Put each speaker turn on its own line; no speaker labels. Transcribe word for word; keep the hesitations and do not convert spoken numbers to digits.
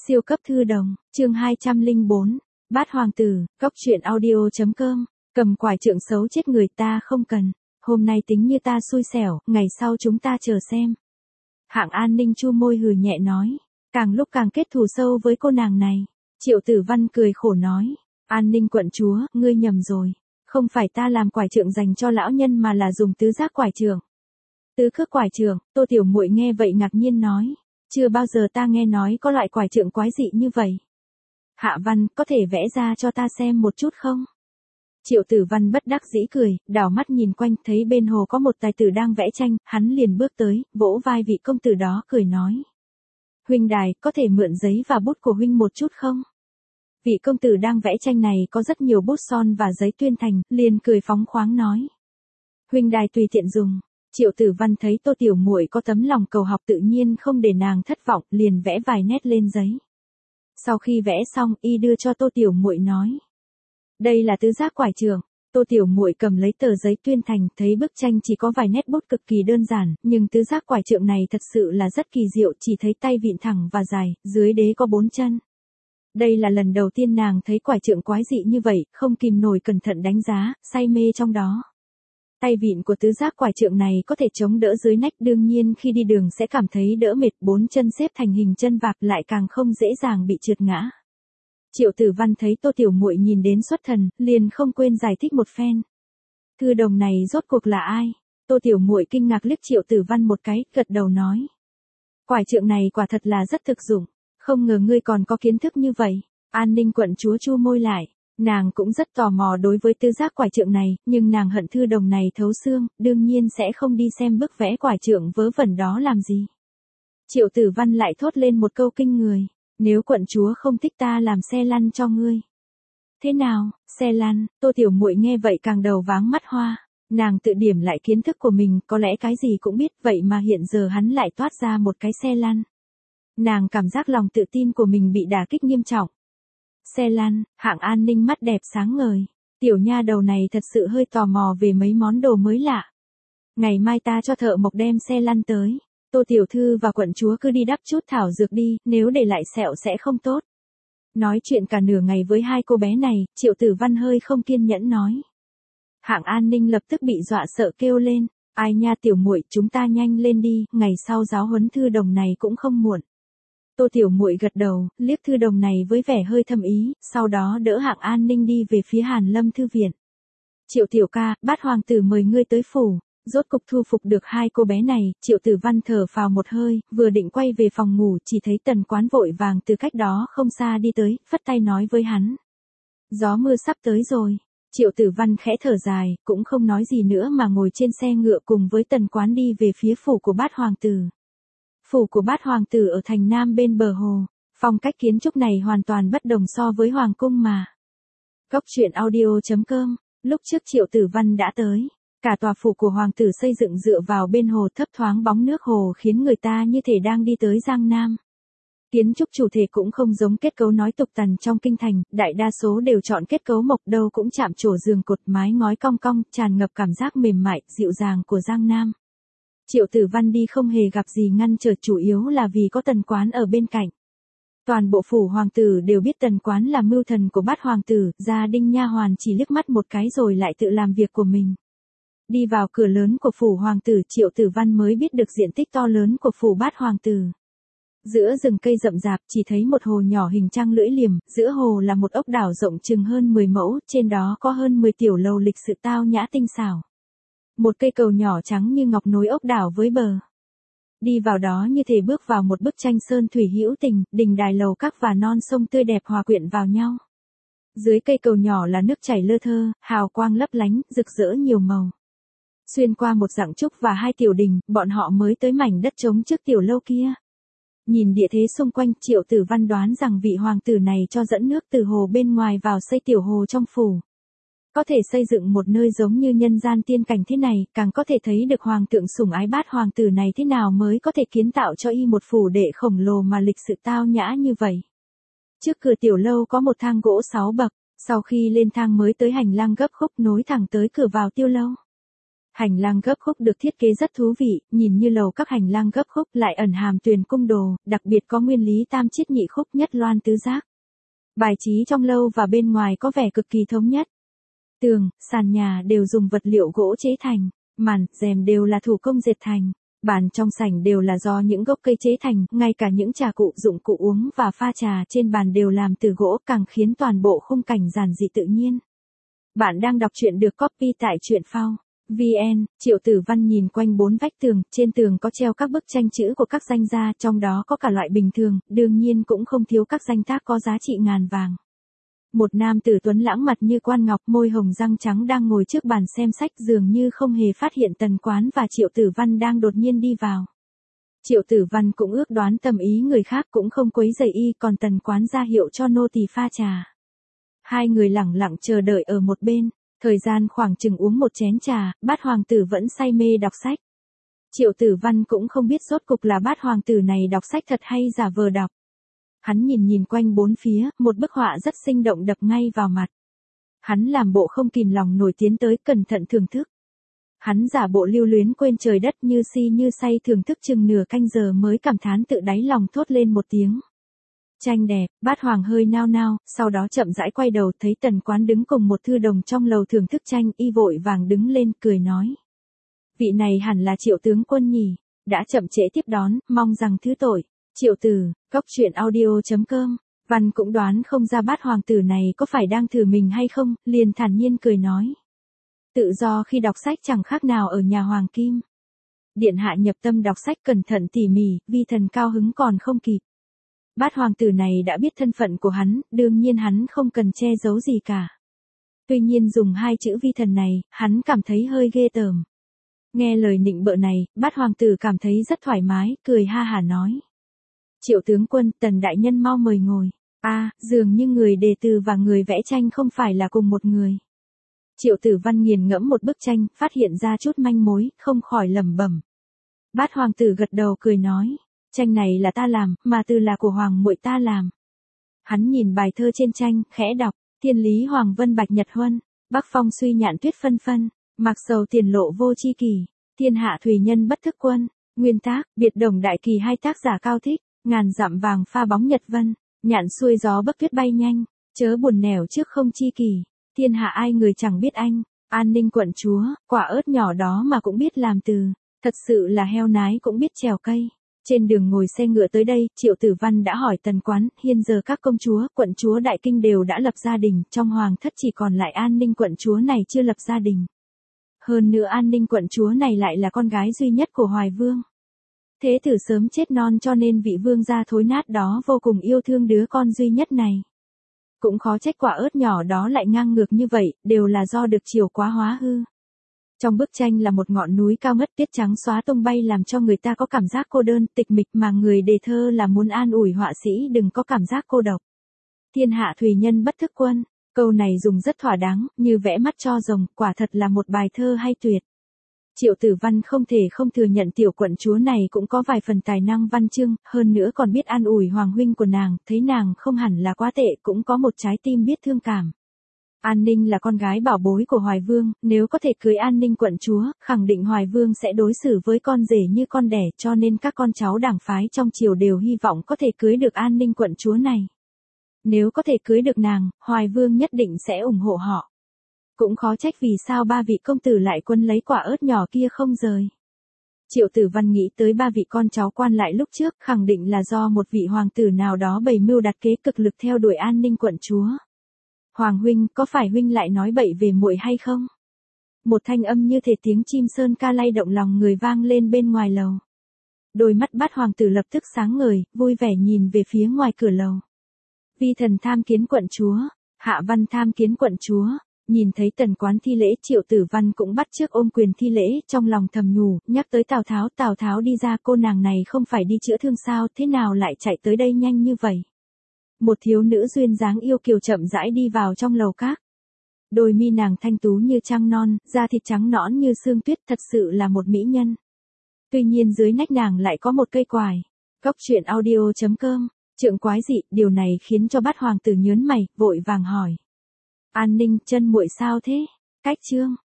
Siêu cấp thư đồng, chương hai trăm lẻ bốn, Bát Hoàng tử, Cóc truyện audio.com, cầm quải trượng xấu chết người ta không cần, hôm nay tính như ta xui xẻo, ngày sau chúng ta chờ xem. Hạng An Ninh chu môi hừ nhẹ nói, càng lúc càng kết thù sâu với cô nàng này. Triệu Tử Văn cười khổ nói, An Ninh quận chúa, ngươi nhầm rồi, không phải ta làm quải trượng dành cho lão nhân mà là dùng tứ giác quải trượng. Tứ khước quải trượng, Tô Tiểu Muội nghe vậy ngạc nhiên nói, chưa bao giờ ta nghe nói có loại quải trượng quái dị như vậy. Hạ Văn, có thể vẽ ra cho ta xem một chút không? Triệu Tử Văn bất đắc dĩ cười, đảo mắt nhìn quanh, thấy bên hồ có một tài tử đang vẽ tranh, hắn liền bước tới, vỗ vai vị công tử đó cười nói. Huynh đài, có thể mượn giấy và bút của huynh một chút không? Vị công tử đang vẽ tranh này có rất nhiều bút son và giấy tuyên thành, liền cười phóng khoáng nói. Huynh đài tùy tiện dùng. Triệu Tử Văn thấy Tô Tiểu Muội có tấm lòng cầu học tự nhiên không để nàng thất vọng, liền vẽ vài nét lên giấy. Sau khi vẽ xong, y đưa cho Tô Tiểu Muội nói. Đây là tứ giác quải trượng. Tô Tiểu Muội cầm lấy tờ giấy tuyên thành, thấy bức tranh chỉ có vài nét bút cực kỳ đơn giản, nhưng tứ giác quải trượng này thật sự là rất kỳ diệu, chỉ thấy tay vịn thẳng và dài, dưới đế có bốn chân. Đây là lần đầu tiên nàng thấy quải trượng quái dị như vậy, không kìm nổi cẩn thận đánh giá, say mê trong đó. Tay vịn của tứ giác quải trượng này có thể chống đỡ dưới nách, đương nhiên khi đi đường sẽ cảm thấy đỡ mệt, bốn chân xếp thành hình chân vạc lại càng không dễ dàng bị trượt ngã. Triệu Tử Văn thấy Tô Tiểu Muội nhìn đến xuất thần, liền không quên giải thích một phen. Thư đồng này rốt cuộc là ai? Tô Tiểu Muội kinh ngạc liếc Triệu Tử Văn một cái, gật đầu nói. Quải trượng này quả thật là rất thực dụng, không ngờ ngươi còn có kiến thức như vậy. An Ninh quận chúa chu môi lại. Nàng cũng rất tò mò đối với tứ giác quải trượng này, nhưng nàng hận thư đồng này thấu xương, đương nhiên sẽ không đi xem bức vẽ quải trượng vớ vẩn đó làm gì. Triệu Tử Văn lại thốt lên một câu kinh người, nếu quận chúa không thích ta làm xe lăn cho ngươi. Thế nào, xe lăn? Tô Tiểu Muội nghe vậy càng đầu váng mắt hoa, nàng tự điểm lại kiến thức của mình, có lẽ cái gì cũng biết, vậy mà hiện giờ hắn lại toát ra một cái xe lăn. Nàng cảm giác lòng tự tin của mình bị đả kích nghiêm trọng. Xe lăn, Hạng An Ninh mắt đẹp sáng ngời. Tiểu nha đầu này thật sự hơi tò mò về mấy món đồ mới lạ. Ngày mai ta cho thợ mộc đem xe lăn tới. Tô tiểu thư và quận chúa cứ đi đắp chút thảo dược đi, nếu để lại sẹo sẽ không tốt. Nói chuyện cả nửa ngày với hai cô bé này, Triệu Tử Văn hơi không kiên nhẫn nói. Hạng An Ninh lập tức bị dọa sợ kêu lên. Ai nha Tiểu Muội, chúng ta nhanh lên đi, ngày sau giáo huấn thư đồng này cũng không muộn. Tô Tiểu Muội gật đầu, liếc thư đồng này với vẻ hơi thâm ý, sau đó đỡ Hạng An Ninh đi về phía Hàn Lâm thư viện. Triệu tiểu ca, Bát Hoàng tử mời ngươi tới phủ. Rốt cục thu phục được hai cô bé này, Triệu Tử Văn thở phào một hơi, vừa định quay về phòng ngủ, chỉ thấy Tần Quán vội vàng từ cách đó không xa đi tới, phất tay nói với hắn. Gió mưa sắp tới rồi. Triệu Tử Văn khẽ thở dài, cũng không nói gì nữa mà ngồi trên xe ngựa cùng với Tần Quán đi về phía phủ của Bát Hoàng tử. Phủ của Bát Hoàng tử ở thành Nam bên bờ hồ, phong cách kiến trúc này hoàn toàn bất đồng so với Hoàng cung mà. Cóc truyện audio.com, lúc trước Triệu Tử Văn đã tới, cả tòa phủ của Hoàng tử xây dựng dựa vào bên hồ, thấp thoáng bóng nước hồ khiến người ta như thể đang đi tới Giang Nam. Kiến trúc chủ thể cũng không giống kết cấu nói tục tằn trong kinh thành, đại đa số đều chọn kết cấu mộc, đâu cũng chạm trổ giường cột mái ngói cong cong, tràn ngập cảm giác mềm mại, dịu dàng của Giang Nam. Triệu Tử Văn đi không hề gặp gì ngăn trở, chủ yếu là vì có Tần Quán ở bên cạnh. Toàn bộ phủ hoàng tử đều biết Tần Quán là mưu thần của Bát Hoàng tử, gia đình nha hoàn chỉ liếc mắt một cái rồi lại tự làm việc của mình. Đi vào cửa lớn của phủ hoàng tử, Triệu Tử Văn mới biết được diện tích to lớn của phủ Bát Hoàng tử. Giữa rừng cây rậm rạp chỉ thấy một hồ nhỏ hình trăng lưỡi liềm, giữa hồ là một ốc đảo rộng chừng hơn mười mẫu, trên đó có hơn mười tiểu lầu lịch sự tao nhã tinh xảo. Một cây cầu nhỏ trắng như ngọc nối ốc đảo với bờ. Đi vào đó như thể bước vào một bức tranh sơn thủy hữu tình, đình đài lầu các và non sông tươi đẹp hòa quyện vào nhau. Dưới cây cầu nhỏ là nước chảy lơ thơ, hào quang lấp lánh, rực rỡ nhiều màu. Xuyên qua một dặng trúc và hai tiểu đình, bọn họ mới tới mảnh đất trống trước tiểu lâu kia. Nhìn địa thế xung quanh, Triệu Tử Văn đoán rằng vị hoàng tử này cho dẫn nước từ hồ bên ngoài vào xây tiểu hồ trong phủ. Có thể xây dựng một nơi giống như nhân gian tiên cảnh thế này, càng có thể thấy được hoàng thượng sủng ái Bát Hoàng tử này thế nào mới có thể kiến tạo cho y một phủ đệ khổng lồ mà lịch sự tao nhã như vậy. Trước cửa tiểu lâu có một thang gỗ sáu bậc, sau khi lên thang mới tới hành lang gấp khúc nối thẳng tới cửa vào tiêu lâu. Hành lang gấp khúc được thiết kế rất thú vị, nhìn như lầu các hành lang gấp khúc lại ẩn hàm tuyền cung đồ, đặc biệt có nguyên lý tam chiết nhị khúc nhất loan tứ giác. Bài trí trong lâu và bên ngoài có vẻ cực kỳ thống nhất. Tường, sàn nhà đều dùng vật liệu gỗ chế thành, màn, rèm đều là thủ công dệt thành, bàn trong sảnh đều là do những gốc cây chế thành, ngay cả những trà cụ dụng cụ uống và pha trà trên bàn đều làm từ gỗ, càng khiến toàn bộ khung cảnh giản dị tự nhiên. Bạn đang đọc truyện được copy tại truyện phao chấm vn. Triệu Tử Văn nhìn quanh bốn vách tường, trên tường có treo các bức tranh chữ của các danh gia, trong đó có cả loại bình thường, đương nhiên cũng không thiếu các danh tác có giá trị ngàn vàng. Một nam tử tuấn lãng mặt như quan ngọc, môi hồng răng trắng đang ngồi trước bàn xem sách, dường như không hề phát hiện Tần Quán và Triệu Tử Văn đang đột nhiên đi vào. Triệu Tử Văn cũng ước đoán tâm ý người khác, cũng không quấy rầy y, còn Tần Quán ra hiệu cho nô tỳ pha trà. Hai người lẳng lặng chờ đợi ở một bên, thời gian khoảng chừng uống một chén trà, Bát hoàng tử vẫn say mê đọc sách. Triệu Tử Văn cũng không biết rốt cục là Bát hoàng tử này đọc sách thật hay giả vờ đọc. Hắn nhìn nhìn quanh bốn phía, một bức họa rất sinh động đập ngay vào mặt. Hắn làm bộ không kìm lòng nổi tiến tới, cẩn thận thưởng thức. Hắn giả bộ lưu luyến quên trời đất, như si như say thưởng thức chừng nửa canh giờ mới cảm thán tự đáy lòng thốt lên một tiếng. Tranh đẹp. Bát hoàng hơi nao nao, sau đó chậm rãi quay đầu, thấy Tần Quán đứng cùng một thư đồng trong lầu thưởng thức tranh, y vội vàng đứng lên, cười nói. Vị này hẳn là Triệu tướng quân nhỉ, đã chậm trễ tiếp đón, mong rằng thứ tội. Triệu Tử, góc truyện audio chấm com. Văn cũng đoán không ra Bát hoàng tử này có phải đang thử mình hay không, liền thản nhiên cười nói. Tự do khi đọc sách chẳng khác nào ở nhà hoàng kim. Điện hạ nhập tâm đọc sách cẩn thận tỉ mỉ, vi thần cao hứng còn không kịp. Bát hoàng tử này đã biết thân phận của hắn, đương nhiên hắn không cần che giấu gì cả. Tuy nhiên dùng hai chữ vi thần này, hắn cảm thấy hơi ghê tởm. Nghe lời nịnh bợ này, Bát hoàng tử cảm thấy rất thoải mái, cười ha hả nói. Triệu tướng quân, Tần đại nhân mau mời ngồi. A, à, dường như người đề từ và người vẽ tranh không phải là cùng một người. Triệu Tử Văn nghiền ngẫm một bức tranh, phát hiện ra chút manh mối, không khỏi lẩm bẩm. Bát hoàng tử gật đầu cười nói. Tranh này là ta làm, mà từ là của hoàng muội ta làm. Hắn nhìn bài thơ trên tranh, khẽ đọc, thiên lý hoàng vân bạch nhật huân, bắc phong suy nhạn tuyết phân phân, mạc sầu tiền lộ vô chi kỳ, thiên hạ thủy nhân bất thức quân, nguyên tác, biệt đồng đại kỳ hai tác giả cao thích, ngàn dặm vàng pha bóng nhật vân, nhạn xuôi gió bắc tuyết bay nhanh, chớ buồn nẻo trước không chi kỳ, thiên hạ ai người chẳng biết anh, An Ninh quận chúa, quả ớt nhỏ đó mà cũng biết làm từ, thật sự là heo nái cũng biết trèo cây. Trên đường ngồi xe ngựa tới đây, Triệu Tử Văn đã hỏi Tần Quán, hiện giờ các công chúa, quận chúa Đại Kinh đều đã lập gia đình, trong hoàng thất chỉ còn lại An Ninh quận chúa này chưa lập gia đình. Hơn nữa An Ninh quận chúa này lại là con gái duy nhất của Hoài Vương. Thế tử sớm chết non cho nên vị vương gia thối nát đó vô cùng yêu thương đứa con duy nhất này. Cũng khó trách quả ớt nhỏ đó lại ngang ngược như vậy, đều là do được chiều quá hóa hư. Trong bức tranh là một ngọn núi cao ngất, tuyết trắng xóa tung bay làm cho người ta có cảm giác cô đơn, tịch mịch, mà người đề thơ là muốn an ủi họa sĩ đừng có cảm giác cô độc. Thiên hạ thủy nhân bất thức quân, câu này dùng rất thỏa đáng, như vẽ mắt cho rồng, quả thật là một bài thơ hay tuyệt. Triệu Tử Văn không thể không thừa nhận tiểu quận chúa này cũng có vài phần tài năng văn chương, hơn nữa còn biết an ủi hoàng huynh của nàng, thấy nàng không hẳn là quá tệ, cũng có một trái tim biết thương cảm. An Ninh là con gái bảo bối của Hoài Vương, nếu có thể cưới An Ninh quận chúa, khẳng định Hoài Vương sẽ đối xử với con rể như con đẻ, cho nên các con cháu đảng phái trong triều đều hy vọng có thể cưới được An Ninh quận chúa này. Nếu có thể cưới được nàng, Hoài Vương nhất định sẽ ủng hộ họ. Cũng khó trách vì sao ba vị công tử lại quân lấy quả ớt nhỏ kia không rời. Triệu Tử Văn nghĩ tới ba vị con cháu quan lại lúc trước, khẳng định là do một vị hoàng tử nào đó bày mưu đặt kế cực lực theo đuổi An Ninh quận chúa. Hoàng huynh, có phải huynh lại nói bậy về muội hay không? Một thanh âm như thể tiếng chim sơn ca lay động lòng người vang lên bên ngoài lầu. Đôi mắt Bát hoàng tử lập tức sáng ngời, vui vẻ nhìn về phía ngoài cửa lầu. Vi thần tham kiến quận chúa, Hạ Văn tham kiến quận chúa. Nhìn thấy Tần Quán thi lễ, Triệu Tử Văn cũng bắt chước ôm quyền thi lễ, trong lòng thầm nhủ, nhắc tới Tào Tháo, Tào Tháo đi ra, cô nàng này không phải đi chữa thương sao, thế nào lại chạy tới đây nhanh như vậy? Một thiếu nữ duyên dáng yêu kiều chậm rãi đi vào trong lầu các. Đôi mi nàng thanh tú như trăng non, da thịt trắng nõn như sương tuyết, thật sự là một mỹ nhân. Tuy nhiên dưới nách nàng lại có một cây quài. Góc truyện audio chấm com, trượng quái dị, điều này khiến cho Bát hoàng tử nhớn mày, vội vàng hỏi. An Ninh, chân muội sao thế? Cách chương.